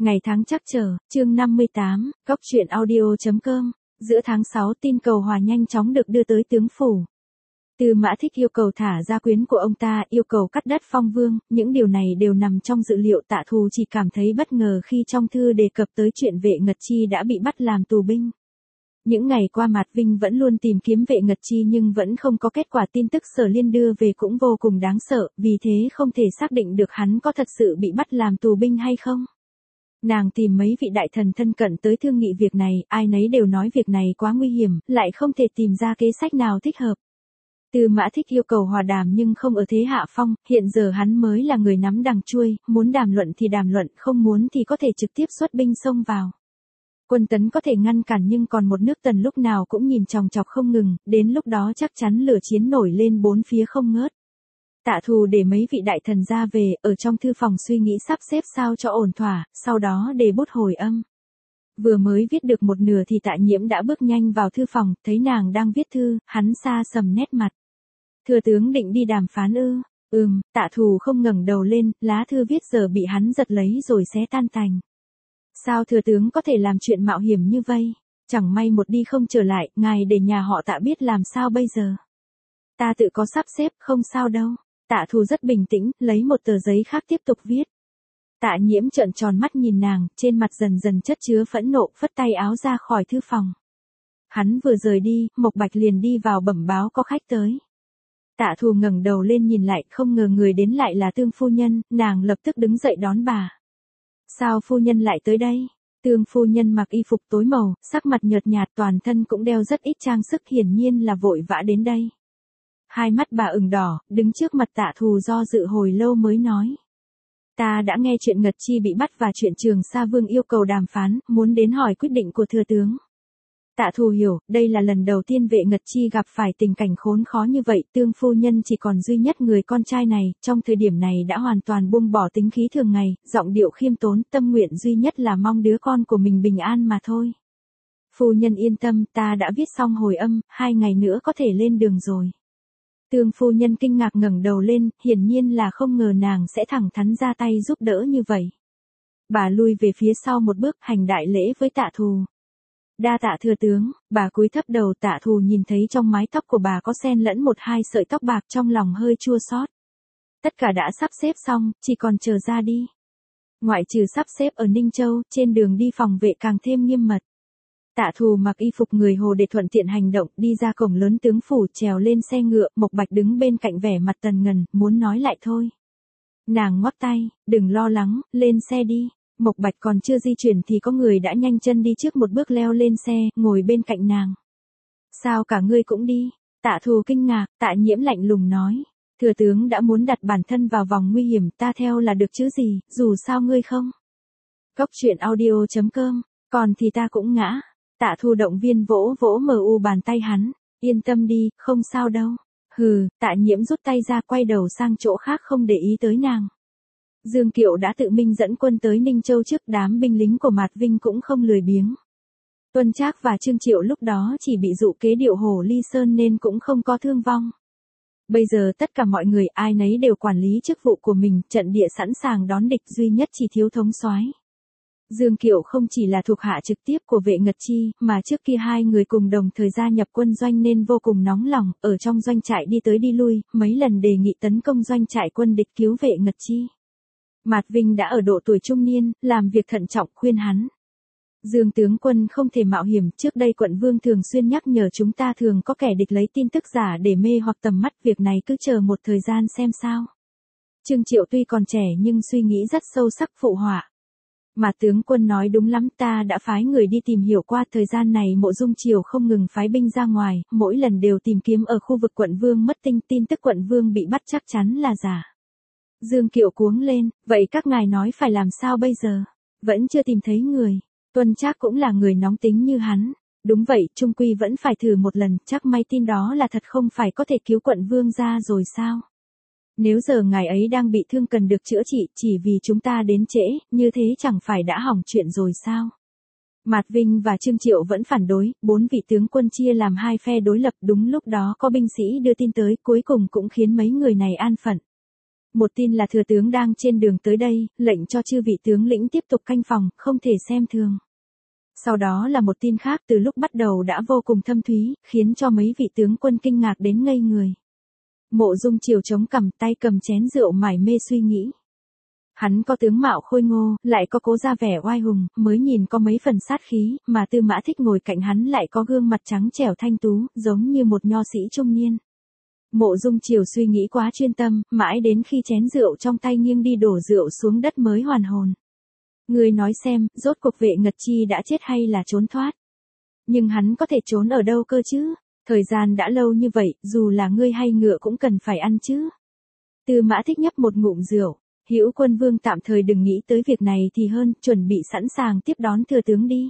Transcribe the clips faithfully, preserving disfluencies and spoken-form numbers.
Ngày tháng chắc chờ, chương năm mươi tám, góc truyện audio.com, giữa tháng sáu tin cầu hòa nhanh chóng được đưa tới tướng phủ. Tư Mã Thích yêu cầu thả gia quyến của ông ta, yêu cầu cắt đất phong vương, những điều này đều nằm trong dự liệu. Tạ Thù chỉ cảm thấy bất ngờ khi trong thư đề cập tới chuyện Vệ Ngật Chi đã bị bắt làm tù binh. Những ngày qua Mạt Vinh vẫn luôn tìm kiếm Vệ Ngật Chi nhưng vẫn không có kết quả. Tin tức Sở Liên đưa về cũng vô cùng đáng sợ, vì thế không thể xác định được hắn có thật sự bị bắt làm tù binh hay không. Nàng tìm mấy vị đại thần thân cận tới thương nghị việc này, ai nấy đều nói việc này quá nguy hiểm, lại không thể tìm ra kế sách nào thích hợp. Tư Mã Thích yêu cầu hòa đàm nhưng không ở thế hạ phong, hiện giờ hắn mới là người nắm đằng chuôi, muốn đàm luận thì đàm luận, không muốn thì có thể trực tiếp xuất binh xông vào. Quân Tấn có thể ngăn cản nhưng còn một nước Tần lúc nào cũng nhìn chòng chọc không ngừng, đến lúc đó chắc chắn lửa chiến nổi lên bốn phía không ngớt. Tạ Thù để mấy vị đại thần ra về, ở trong thư phòng suy nghĩ sắp xếp sao cho ổn thỏa, sau đó để bút hồi âm. Vừa mới viết được một nửa thì Tạ Nhiễm đã bước nhanh vào thư phòng, thấy nàng đang viết thư, hắn xa sầm nét mặt. Thừa tướng định đi đàm phán ư? Ừm, Tạ Thù không ngẩng đầu lên, lá thư viết giờ bị hắn giật lấy rồi xé tan tành. Sao thừa tướng có thể làm chuyện mạo hiểm như vậy? Chẳng may một đi không trở lại, ngài để nhà họ Tạ biết làm sao bây giờ? Ta tự có sắp xếp, không sao đâu. Tạ Thù rất bình tĩnh, lấy một tờ giấy khác tiếp tục viết. Tạ Nhiễm trợn tròn mắt nhìn nàng, trên mặt dần dần chất chứa phẫn nộ, phất tay áo ra khỏi thư phòng. Hắn vừa rời đi, Mộc Bạch liền đi vào bẩm báo có khách tới. Tạ Thù ngẩng đầu lên nhìn lại, không ngờ người đến lại là Tương phu nhân, nàng lập tức đứng dậy đón bà. Sao phu nhân lại tới đây? Tương phu nhân mặc y phục tối màu, sắc mặt nhợt nhạt, toàn thân cũng đeo rất ít trang sức, hiển nhiên là vội vã đến đây. Hai mắt bà ửng đỏ, đứng trước mặt Tạ Thù do dự hồi lâu mới nói. Ta đã nghe chuyện Ngật Chi bị bắt và chuyện Trường Sa Vương yêu cầu đàm phán, muốn đến hỏi quyết định của thừa tướng. Tạ Thù hiểu, đây là lần đầu tiên Vệ Ngật Chi gặp phải tình cảnh khốn khó như vậy. Tương phu nhân chỉ còn duy nhất người con trai này, trong thời điểm này đã hoàn toàn buông bỏ tính khí thường ngày, giọng điệu khiêm tốn, tâm nguyện duy nhất là mong đứa con của mình bình an mà thôi. Phu nhân yên tâm, ta đã viết xong hồi âm, hai ngày nữa có thể lên đường rồi. Tương phu nhân kinh ngạc ngẩng đầu lên, hiển nhiên là không ngờ nàng sẽ thẳng thắn ra tay giúp đỡ như vậy. Bà lui về phía sau một bước, hành đại lễ với Tạ Thù. Đa tạ thừa tướng. Bà cúi thấp đầu. Tạ Thù nhìn thấy trong mái tóc của bà có xen lẫn một hai sợi tóc bạc, trong lòng hơi chua xót. Tất cả đã sắp xếp xong, chỉ còn chờ ra đi. Ngoại trừ sắp xếp ở Ninh Châu, trên đường đi phòng vệ càng thêm nghiêm mật. Tạ Thù mặc y phục người Hồ để thuận tiện hành động, đi ra cổng lớn tướng phủ, trèo lên xe ngựa. Mộc Bạch đứng bên cạnh vẻ mặt tần ngần, muốn nói lại thôi. Nàng ngoắc tay, đừng lo lắng, lên xe đi. Mộc Bạch còn chưa di chuyển thì có người đã nhanh chân đi trước một bước leo lên xe, ngồi bên cạnh nàng. Sao cả ngươi cũng đi? Tạ Thù kinh ngạc. Tạ Nhiễm lạnh lùng nói. Thừa tướng đã muốn đặt bản thân vào vòng nguy hiểm, ta theo là được chứ gì, dù sao ngươi không. Góc truyện audio.com, còn thì ta cũng ngã. Tạ Thù động viên vỗ vỗ mờ u bàn tay hắn. Yên tâm đi, không sao đâu. Hừ, Tạ Nhiễm rút tay ra, quay đầu sang chỗ khác không để ý tới nàng. Dương Kiệu đã tự mình dẫn quân tới Ninh Châu trước, đám binh lính của Mạt Vinh cũng không lười biếng. Tuân Trác và Trương Triệu lúc đó chỉ bị dụ kế điệu Hổ Ly Sơn nên cũng không có thương vong. Bây giờ tất cả mọi người ai nấy đều quản lý chức vụ của mình, trận địa sẵn sàng đón địch, duy nhất chỉ thiếu thống soái. Dương Kiệu không chỉ là thuộc hạ trực tiếp của Vệ Ngật Chi, mà trước kia hai người cùng đồng thời gia nhập quân doanh nên vô cùng nóng lòng, ở trong doanh trại đi tới đi lui, mấy lần đề nghị tấn công doanh trại quân địch cứu Vệ Ngật Chi. Mạt Vinh đã ở độ tuổi trung niên, làm việc thận trọng, khuyên hắn. Dương tướng quân không thể mạo hiểm, trước đây quận vương thường xuyên nhắc nhở chúng ta thường có kẻ địch lấy tin tức giả để mê hoặc tầm mắt, việc này cứ chờ một thời gian xem sao. Trương Triệu tuy còn trẻ nhưng suy nghĩ rất sâu sắc, phụ họa. Mà tướng quân nói đúng lắm, ta đã phái người đi tìm hiểu qua, thời gian này Mộ Dung Triều không ngừng phái binh ra ngoài, mỗi lần đều tìm kiếm ở khu vực quận vương mất tinh, tin tức quận vương bị bắt chắc chắn là giả. Dương Kiệu cuống lên, vậy các ngài nói phải làm sao bây giờ? Vẫn chưa tìm thấy người. Tuân Trác cũng là người nóng tính như hắn. Đúng vậy, chung quy vẫn phải thử một lần, chắc may tin đó là thật, không phải có thể cứu quận vương ra rồi sao? Nếu giờ ngài ấy đang bị thương cần được chữa trị, chỉ vì chúng ta đến trễ, như thế chẳng phải đã hỏng chuyện rồi sao? Mạt Vinh và Trương Triệu vẫn phản đối, bốn vị tướng quân chia làm hai phe đối lập, đúng lúc đó có binh sĩ đưa tin tới, cuối cùng cũng khiến mấy người này an phận. Một tin là thừa tướng đang trên đường tới đây, lệnh cho chư vị tướng lĩnh tiếp tục canh phòng, không thể xem thường. Sau đó là một tin khác từ lúc bắt đầu đã vô cùng thâm thúy, khiến cho mấy vị tướng quân kinh ngạc đến ngây người. Mộ Dung Triều chống cằm, tay cầm chén rượu mải mê suy nghĩ. Hắn có tướng mạo khôi ngô, lại có cố ra vẻ oai hùng, mới nhìn có mấy phần sát khí, mà Tư Mã Thích ngồi cạnh hắn lại có gương mặt trắng trẻo thanh tú, giống như một nho sĩ trung niên. Mộ Dung Triều suy nghĩ quá chuyên tâm, mãi đến khi chén rượu trong tay nghiêng đi đổ rượu xuống đất mới hoàn hồn. Ngươi nói xem, rốt cuộc Vệ Ngật Chi đã chết hay là trốn thoát? Nhưng hắn có thể trốn ở đâu cơ chứ? Thời gian đã lâu như vậy, dù là ngươi hay ngựa cũng cần phải ăn chứ. Tư Mã Thích nhấp một ngụm rượu. Hữu Quân Vương tạm thời đừng nghĩ tới việc này thì hơn, chuẩn bị sẵn sàng tiếp đón thừa tướng đi.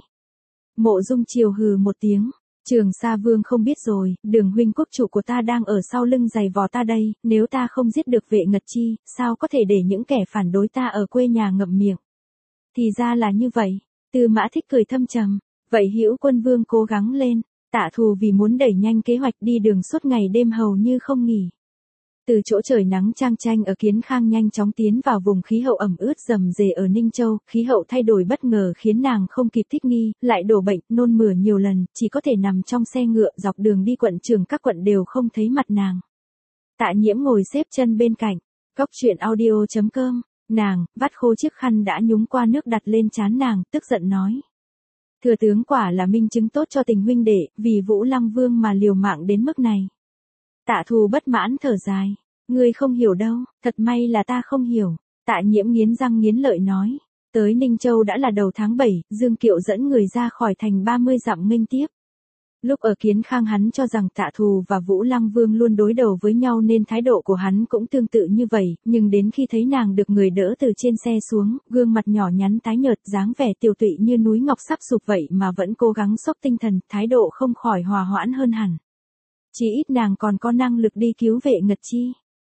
Mộ Dung Triều hừ một tiếng. Trường Sa Vương không biết rồi, Đường huynh quốc chủ của ta đang ở sau lưng giày vò ta đây, nếu ta không giết được Vệ Ngật Chi, sao có thể để những kẻ phản đối ta ở quê nhà ngậm miệng. Thì ra là như vậy. Tư Mã Thích cười thâm trầm. Vậy Hữu Quân Vương cố gắng lên. Tạ Thù vì muốn đẩy nhanh kế hoạch đi đường suốt ngày đêm hầu như không nghỉ. Từ chỗ trời nắng chang chang ở Kiến Khang nhanh chóng tiến vào vùng khí hậu ẩm ướt rầm rề ở Ninh Châu, khí hậu thay đổi bất ngờ khiến nàng không kịp thích nghi, lại đổ bệnh, nôn mửa nhiều lần, chỉ có thể nằm trong xe ngựa dọc đường đi quận trường các quận đều không thấy mặt nàng. Tạ Nhiễm ngồi xếp chân bên cạnh, Cóc truyện audio chấm com, nàng, vắt khô chiếc khăn đã nhúng qua nước đặt lên trán nàng, tức giận nói. Thừa tướng quả là minh chứng tốt cho tình huynh đệ, vì Vũ Lăng Vương mà liều mạng đến mức này. Tạ Thù bất mãn thở dài. Ngươi không hiểu đâu, thật may là ta không hiểu. Tạ Nhiễm nghiến răng nghiến lợi nói. Tới Ninh Châu đã là đầu tháng bảy, Dương Kiệu dẫn người ra khỏi thành ba mươi dặm nghênh tiếp. Lúc ở Kiến Khang hắn cho rằng Tạ Thù và Vũ Lăng Vương luôn đối đầu với nhau nên thái độ của hắn cũng tương tự như vậy, nhưng đến khi thấy nàng được người đỡ từ trên xe xuống, gương mặt nhỏ nhắn tái nhợt dáng vẻ tiều tụy như núi ngọc sắp sụp vậy mà vẫn cố gắng xốc tinh thần, thái độ không khỏi hòa hoãn hơn hẳn. Chỉ ít nàng còn có năng lực đi cứu Vệ Ngật Chi.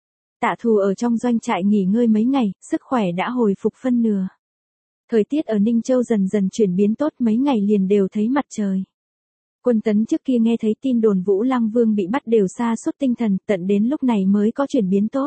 Tạ Thù ở trong doanh trại nghỉ ngơi mấy ngày, sức khỏe đã hồi phục phân nửa. Thời tiết ở Ninh Châu dần dần chuyển biến tốt, mấy ngày liền đều thấy mặt trời. Quân Tấn trước kia nghe thấy tin đồn Vũ Lăng Vương bị bắt đều sa sút tinh thần, tận đến lúc này mới có chuyển biến tốt.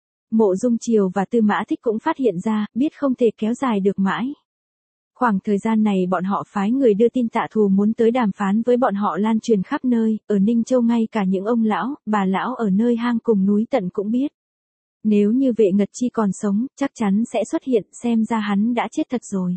Mộ Dung Triều và Tư Mã Thích cũng phát hiện ra, biết không thể kéo dài được mãi. Khoảng thời gian này bọn họ phái người đưa tin Tạ Thù muốn tới đàm phán với bọn họ lan truyền khắp nơi, ở Ninh Châu ngay cả những ông lão, bà lão ở nơi hang cùng núi tận cũng biết. Nếu như Vệ Ngật Chi còn sống, chắc chắn sẽ xuất hiện, xem ra hắn đã chết thật rồi.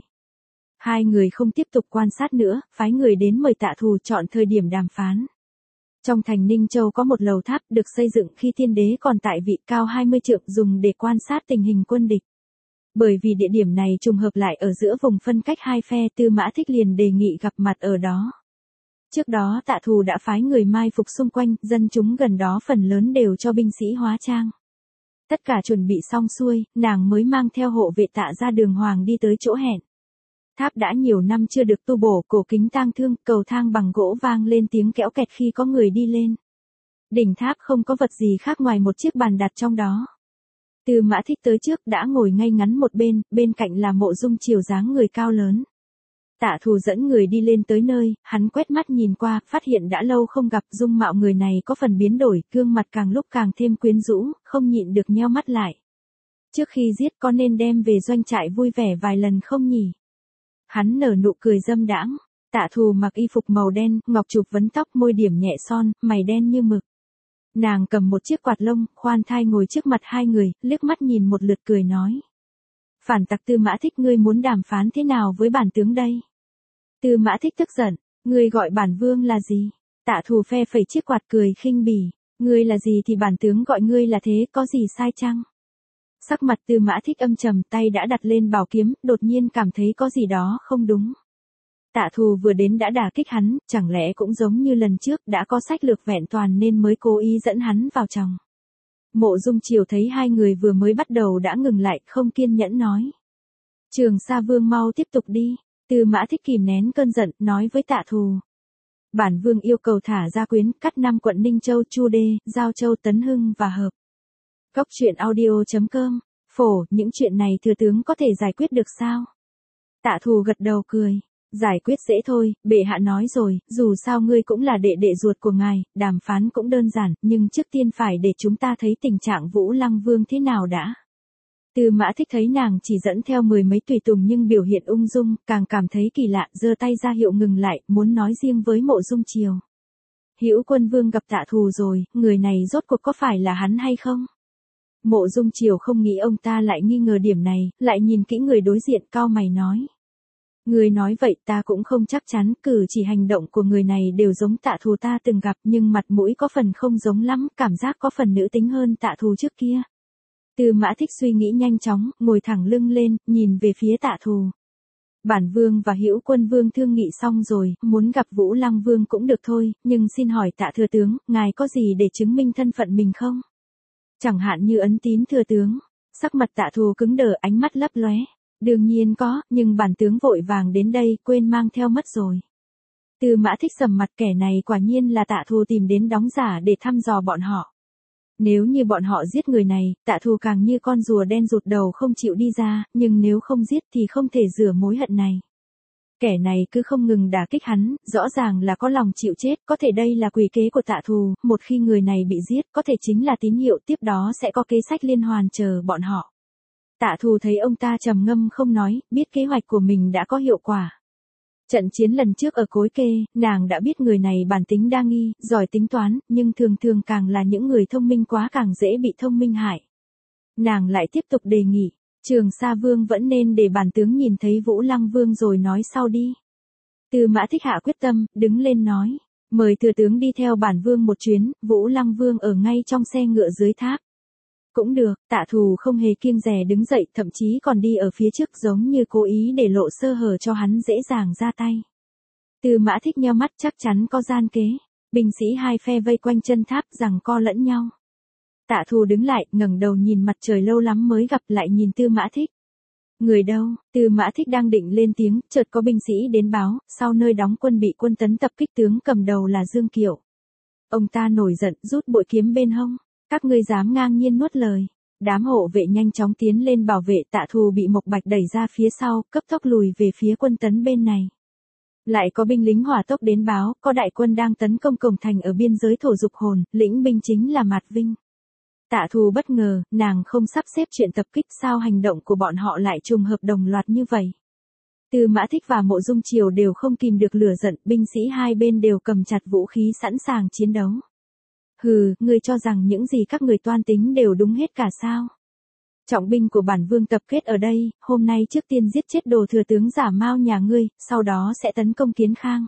Hai người không tiếp tục quan sát nữa, phái người đến mời Tạ Thù chọn thời điểm đàm phán. Trong thành Ninh Châu có một lầu tháp được xây dựng khi tiên đế còn tại vị, cao hai mươi trượng, dùng để quan sát tình hình quân địch. Bởi vì địa điểm này trùng hợp lại ở giữa vùng phân cách hai phe, Tư Mã Thích liền đề nghị gặp mặt ở đó. Trước đó Tạ Thù đã phái người mai phục xung quanh, dân chúng gần đó phần lớn đều cho binh sĩ hóa trang. Tất cả chuẩn bị xong xuôi, nàng mới mang theo hộ vệ Tạ ra đường hoàng đi tới chỗ hẹn. Tháp đã nhiều năm chưa được tu bổ, cổ kính tang thương, cầu thang bằng gỗ vang lên tiếng kẽo kẹt khi có người đi lên. Đỉnh tháp không có vật gì khác ngoài một chiếc bàn đặt trong đó. Tư Mã Thích tới trước đã ngồi ngay ngắn một bên, bên cạnh là Mộ Dung Triều dáng người cao lớn. Tạ Thù dẫn người đi lên tới nơi, hắn quét mắt nhìn qua, phát hiện đã lâu không gặp, dung mạo người này có phần biến đổi, gương mặt càng lúc càng thêm quyến rũ, không nhịn được nheo mắt lại. Trước khi giết có nên đem về doanh trại vui vẻ vài lần không nhỉ? Hắn nở nụ cười dâm đãng. Tạ Thù mặc y phục màu đen, ngọc trục vấn tóc, môi điểm nhẹ son, mày đen như mực. Nàng cầm một chiếc quạt lông, khoan thai ngồi trước mặt hai người, liếc mắt nhìn một lượt cười nói. Phản tặc Tư Mã Thích, ngươi muốn đàm phán thế nào với bản tướng đây? Tư Mã Thích tức giận, ngươi gọi bản vương là gì? Tạ Thù phe phẩy chiếc quạt cười khinh bỉ, ngươi là gì thì bản tướng gọi ngươi là thế, có gì sai chăng? Sắc mặt Tư Mã Thích âm trầm, tay đã đặt lên bảo kiếm, đột nhiên cảm thấy có gì đó không đúng. Tạ Thù vừa đến đã đả kích hắn, chẳng lẽ cũng giống như lần trước đã có sách lược vẹn toàn nên mới cố ý dẫn hắn vào chồng. Mộ Dung Triều thấy hai người vừa mới bắt đầu đã ngừng lại, không kiên nhẫn nói. Trường Sa Vương mau tiếp tục đi. Tư Mã Thích kìm nén cơn giận, nói với Tạ Thù. Bản vương yêu cầu thả gia quyến, cắt năm quận Ninh Châu, Chu Đê, Giao Châu, Tấn Hưng và Hợp. Cóc truyện audio chấm com, phổ, những chuyện này thừa tướng có thể giải quyết được sao? Tạ Thù gật đầu cười. Giải quyết dễ thôi, bệ hạ nói rồi, dù sao ngươi cũng là đệ đệ ruột của ngài, đàm phán cũng đơn giản, nhưng trước tiên phải để chúng ta thấy tình trạng Vũ Lăng Vương thế nào đã. Tư Mã Thích thấy nàng chỉ dẫn theo mười mấy tùy tùng nhưng biểu hiện ung dung, càng cảm thấy kỳ lạ, giơ tay ra hiệu ngừng lại, muốn nói riêng với Mộ Dung Triều. Hữu Quân Vương gặp Tạ Thù rồi, người này rốt cuộc có phải là hắn hay không? Mộ Dung Triều không nghĩ ông ta lại nghi ngờ điểm này, lại nhìn kỹ người đối diện, cau mày nói. Người nói vậy ta cũng không chắc chắn, cử chỉ hành động của người này đều giống Tạ Thù ta từng gặp nhưng mặt mũi có phần không giống lắm, cảm giác có phần nữ tính hơn Tạ Thù trước kia. Tư Mã Thích suy nghĩ nhanh chóng, ngồi thẳng lưng lên, nhìn về phía Tạ Thù. Bản Vương và Hữu Quân Vương thương nghị xong rồi, muốn gặp Vũ Lăng Vương cũng được thôi, nhưng xin hỏi Tạ thừa tướng, ngài có gì để chứng minh thân phận mình không? Chẳng hạn như ấn tín thừa tướng. Sắc mặt Tạ Thù cứng đờ, ánh mắt lấp lóe. Đương nhiên có, nhưng bản tướng vội vàng đến đây, quên mang theo mất rồi. Tư Mã Thích sầm mặt, kẻ này quả nhiên là Tạ Thù tìm đến đóng giả để thăm dò bọn họ. Nếu như bọn họ giết người này, Tạ Thù càng như con rùa đen rụt đầu không chịu đi ra, nhưng nếu không giết thì không thể rửa mối hận này. Kẻ này cứ không ngừng đả kích hắn, rõ ràng là có lòng chịu chết, có thể đây là quỷ kế của Tạ Thù, một khi người này bị giết, có thể chính là tín hiệu tiếp đó sẽ có kế sách liên hoàn chờ bọn họ. Tạ Thù thấy ông ta trầm ngâm không nói, biết kế hoạch của mình đã có hiệu quả. Trận chiến lần trước ở Cối Kê, nàng đã biết người này bản tính đa nghi, giỏi tính toán, nhưng thường thường càng là những người thông minh quá càng dễ bị thông minh hại. Nàng lại tiếp tục đề nghị, Trường Sa Vương vẫn nên để bản tướng nhìn thấy Vũ Lăng Vương rồi nói sau đi. Tư Mã Thích hạ quyết tâm, đứng lên nói, mời thừa tướng đi theo bản vương một chuyến, Vũ Lăng Vương ở ngay trong xe ngựa dưới tháp. Cũng được, Tạ Thù không hề kiêng dè đứng dậy, thậm chí còn đi ở phía trước giống như cố ý để lộ sơ hở cho hắn dễ dàng ra tay. Tư Mã Thích nheo mắt, chắc chắn có gian kế. Binh sĩ hai phe vây quanh chân tháp giằng co lẫn nhau. Tạ Thù đứng lại, ngẩng đầu nhìn mặt trời, lâu lắm mới gặp, lại nhìn Tư Mã Thích. Người đâu? Tư Mã Thích đang định lên tiếng, chợt có binh sĩ đến báo, sau nơi đóng quân bị quân tấn tập kích, tướng cầm đầu là Dương Kiệu. Ông ta nổi giận, rút bội kiếm bên hông. Các ngươi dám ngang nhiên nuốt lời. Đám hộ vệ nhanh chóng tiến lên bảo vệ. Tạ Thù bị Mộc Bạch đẩy ra phía sau, cấp tốc lùi về phía quân tấn bên này. Lại có binh lính hỏa tốc đến báo, có đại quân đang tấn công cổng thành ở biên giới Thổ Dục Hồn, lĩnh binh chính là Mạt Vinh. Tạ Thù bất ngờ, nàng không sắp xếp chuyện tập kích, sao hành động của bọn họ lại trùng hợp đồng loạt như vậy. Tư Mã Thích và Mộ Dung Triều đều không kìm được lửa giận, binh sĩ hai bên đều cầm chặt vũ khí sẵn sàng chiến đấu. Hừ, ngươi cho rằng những gì các người toan tính đều đúng hết cả sao? Trọng binh của bản vương tập kết ở đây, hôm nay trước tiên giết chết đồ thừa tướng giả Mao nhà ngươi, sau đó sẽ tấn công Kiến Khang.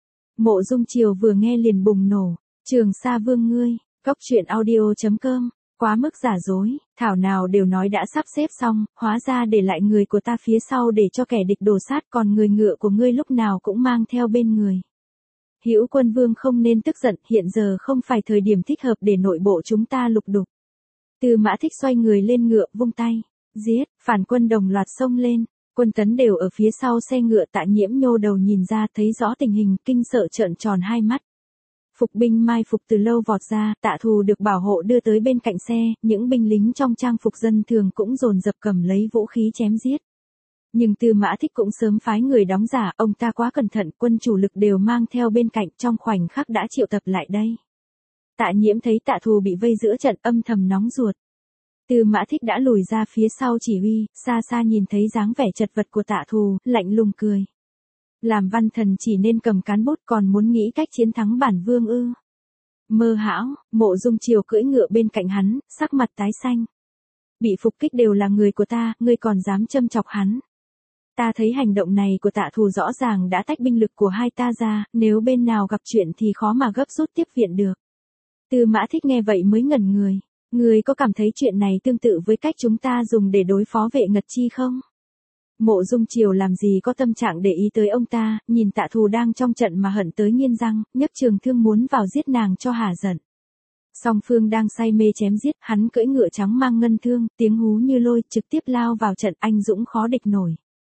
Mộ Dung Triều vừa nghe liền bùng nổ, Trường Sa Vương ngươi, cóc truyện audio chấm com, quá mức giả dối, thảo nào đều nói đã sắp xếp xong, hóa ra để lại người của ta phía sau để cho kẻ địch đổ sát, còn người ngựa của ngươi lúc nào cũng mang theo bên người. Hữu Quân Vương không nên tức giận, hiện giờ không phải thời điểm thích hợp để nội bộ chúng ta lục đục. Tư Mã Thích xoay người lên ngựa, vung tay, giết, phản quân đồng loạt xông lên, quân tấn đều ở phía sau xe ngựa. Tạ Nhiễm nhô đầu nhìn ra, thấy rõ tình hình, kinh sợ trợn tròn hai mắt. Phục binh mai phục từ lâu vọt ra, Tạ Thù được bảo hộ đưa tới bên cạnh xe, những binh lính trong trang phục dân thường cũng dồn dập cầm lấy vũ khí chém giết. Nhưng Tư Mã Thích cũng sớm phái người đóng giả, ông ta quá cẩn thận, quân chủ lực đều mang theo bên cạnh, trong khoảnh khắc đã triệu tập lại đây. Tạ Nhiễm thấy Tạ Thù bị vây giữa trận, âm thầm nóng ruột. Tư Mã Thích đã lùi ra phía sau chỉ huy, xa xa nhìn thấy dáng vẻ chật vật của Tạ Thù, lạnh lùng cười. Làm văn thần chỉ nên cầm cán bút, còn muốn nghĩ cách chiến thắng bản vương ư? Mơ hão. Mộ Dung Triều cưỡi ngựa bên cạnh hắn, sắc mặt tái xanh. Bị phục kích đều là người của ta, ngươi còn dám châm chọc hắn? Ta thấy hành động này của Tạ Thù rõ ràng đã tách binh lực của hai ta ra, nếu bên nào gặp chuyện thì khó mà gấp rút tiếp viện được. Tư Mã Thích nghe vậy mới ngẩn người. Ngươi có cảm thấy chuyện này tương tự với cách chúng ta dùng để đối phó Vệ Ngật Chi không? Mộ Dung Triều làm gì có tâm trạng để ý tới ông ta, nhìn Tạ Thù đang trong trận mà hận tới nghiến răng, nhấc trường thương muốn vào giết nàng cho hả giận. Song phương đang say mê chém giết, hắn cưỡi ngựa trắng mang ngân thương, tiếng hú như lôi, trực tiếp lao vào trận, anh dũng khó địch nổi.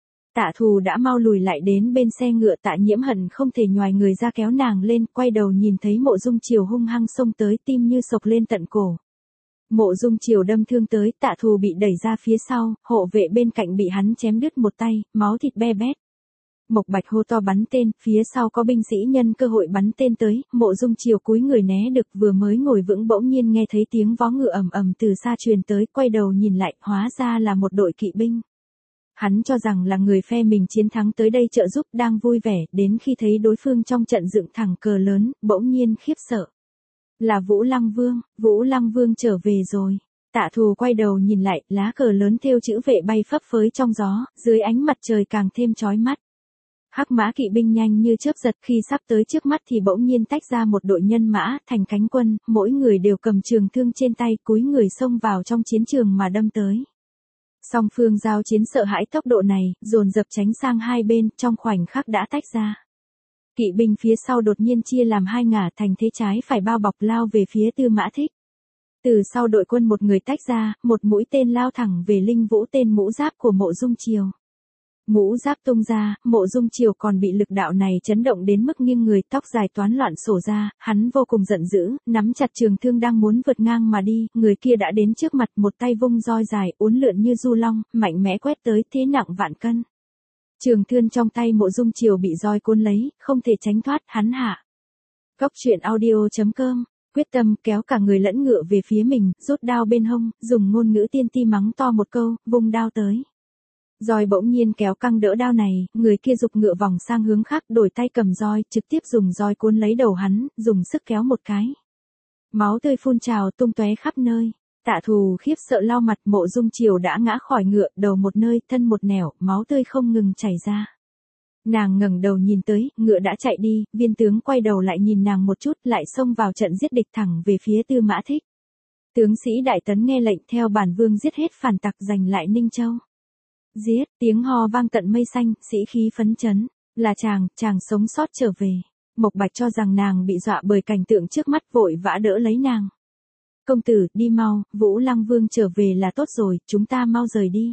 Tạ Thù đã mau lùi lại đến bên xe ngựa. Tạ Nhiễm hận không thể nhoài người ra kéo nàng lên, quay đầu nhìn thấy Mộ Dung Triều hung hăng xông tới, tim như sộc lên tận cổ. Mộ Dung Triều đâm thương tới, Tạ Thù bị đẩy ra phía sau, hộ vệ bên cạnh bị hắn chém đứt một tay, máu thịt be bét. Mộc Bạch hô to bắn tên, phía sau có binh sĩ nhân cơ hội bắn tên tới, Mộ Dung Triều cúi người né được, vừa mới ngồi vững bỗng nhiên nghe thấy tiếng vó ngựa ầm ầm từ xa truyền tới, quay đầu nhìn lại, hóa ra là một đội kỵ binh. Hắn cho rằng là người phe mình chiến thắng tới đây trợ giúp, đang vui vẻ, đến khi thấy đối phương trong trận dựng thẳng cờ lớn, bỗng nhiên khiếp sợ. Là Vũ Lăng Vương, Vũ Lăng Vương trở về rồi. Tạ Thù quay đầu nhìn lại, lá cờ lớn thêu chữ vệ bay phấp phới trong gió, dưới ánh mặt trời càng thêm chói mắt. Hắc mã kỵ binh nhanh như chớp giật, khi sắp tới trước mắt thì bỗng nhiên tách ra một đội nhân mã, thành cánh quân, mỗi người đều cầm trường thương trên tay, cúi người xông vào trong chiến trường mà đâm tới. Song phương giao chiến sợ hãi tốc độ này, dồn dập tránh sang hai bên, trong khoảnh khắc đã tách ra. Kỵ binh phía sau đột nhiên chia làm hai ngả, thành thế trái phải bao bọc lao về phía Tư Mã Thích. Từ sau đội quân một người tách ra, một mũi tên lao thẳng về Linh Vũ tên mũ giáp của Mộ Dung Triều. Mũ giáp tung ra, Mộ Dung Triều còn bị lực đạo này chấn động đến mức nghiêng người, tóc dài toán loạn xổ ra, hắn vô cùng giận dữ, nắm chặt trường thương đang muốn vượt ngang mà đi, người kia đã đến trước mặt, một tay vung roi dài, uốn lượn như du long, mạnh mẽ quét tới, thế nặng vạn cân. Trường thương trong tay Mộ Dung Triều bị roi cuốn lấy, không thể tránh thoát, hắn hạ. Góc truyện audio chấm com, quyết tâm kéo cả người lẫn ngựa về phía mình, rút đao bên hông, dùng ngôn ngữ tiên ti mắng to một câu, vung đao tới. Roi bỗng nhiên kéo căng đỡ đao này, người kia giục ngựa vòng sang hướng khác, đổi tay cầm roi, trực tiếp dùng roi cuốn lấy đầu hắn, dùng sức kéo một cái. Máu tươi phun trào tung tóe khắp nơi. Tạ Thù khiếp sợ lau mặt, Mộ Dung Triều đã ngã khỏi ngựa, đầu một nơi, thân một nẻo, máu tươi không ngừng chảy ra. Nàng ngẩng đầu nhìn tới, ngựa đã chạy đi, viên tướng quay đầu lại nhìn nàng một chút, lại xông vào trận giết địch thẳng về phía Tư Mã Thích. Tướng sĩ Đại Tấn nghe lệnh theo bản vương giết hết phản tặc, giành lại Ninh Châu. Giết, tiếng hò vang tận mây xanh, sĩ khí phấn chấn, là chàng, chàng sống sót trở về. Mộc Bạch cho rằng nàng bị dọa bởi cảnh tượng trước mắt, vội vã đỡ lấy nàng. Công tử, đi mau, Vũ Lăng Vương trở về là tốt rồi, chúng ta mau rời đi.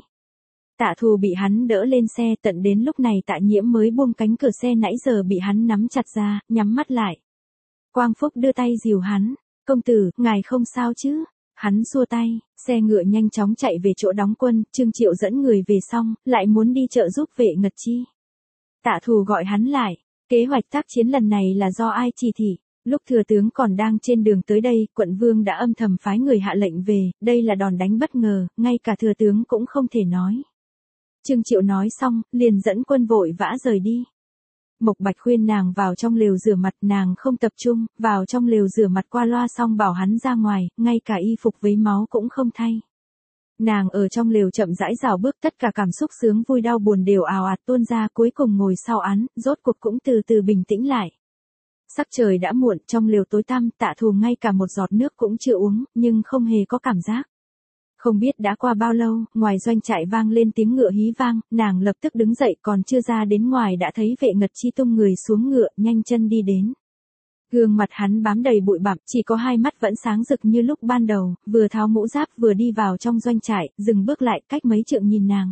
Tạ Thù bị hắn đỡ lên xe, tận đến lúc này Tạ Nhiễm mới buông cánh cửa xe nãy giờ bị hắn nắm chặt ra, nhắm mắt lại. Quang Phúc đưa tay dìu hắn, công tử, ngài không sao chứ? Hắn xua tay, xe ngựa nhanh chóng chạy về chỗ đóng quân, Trương Triệu dẫn người về xong, lại muốn đi trợ giúp Vệ Ngật Chi. Tạ Thù gọi hắn lại, kế hoạch tác chiến lần này là do ai chỉ thị? Lúc thừa tướng còn đang trên đường tới đây, quận vương đã âm thầm phái người hạ lệnh về, đây là đòn đánh bất ngờ, ngay cả thừa tướng cũng không thể nói. Trương Triệu nói xong, liền dẫn quân vội vã rời đi. Mộc Bạch khuyên nàng vào trong lều rửa mặt, nàng không tập trung, vào trong lều rửa mặt qua loa xong bảo hắn ra ngoài, ngay cả y phục vấy máu cũng không thay. Nàng ở trong lều chậm rãi rảo bước, tất cả cảm xúc sướng vui đau buồn đều ào ạt tuôn ra, cuối cùng ngồi sau án, rốt cuộc cũng từ từ bình tĩnh lại. Sắc trời đã muộn, trong lều tối tăm, Tạ Thù ngay cả một giọt nước cũng chưa uống, nhưng không hề có cảm giác. Không biết đã qua bao lâu, ngoài doanh trại vang lên tiếng ngựa hí vang, nàng lập tức đứng dậy, còn chưa ra đến ngoài đã thấy Vệ Ngật Chi tung người xuống ngựa, nhanh chân đi đến. Gương mặt hắn bám đầy bụi bặm, chỉ có hai mắt vẫn sáng rực như lúc ban đầu, vừa tháo mũ giáp vừa đi vào trong doanh trại, dừng bước lại, cách mấy trượng nhìn nàng.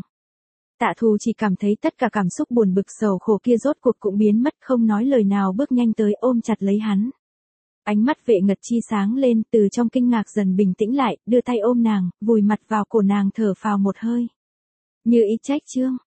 Tạ Thù chỉ cảm thấy tất cả cảm xúc buồn bực sầu khổ kia rốt cuộc cũng biến mất, không nói lời nào bước nhanh tới ôm chặt lấy hắn. Ánh mắt Vệ Ngật Chi sáng lên, từ trong kinh ngạc dần bình tĩnh lại, đưa tay ôm nàng, vùi mặt vào cổ nàng thở phào một hơi. Như ý trách chương,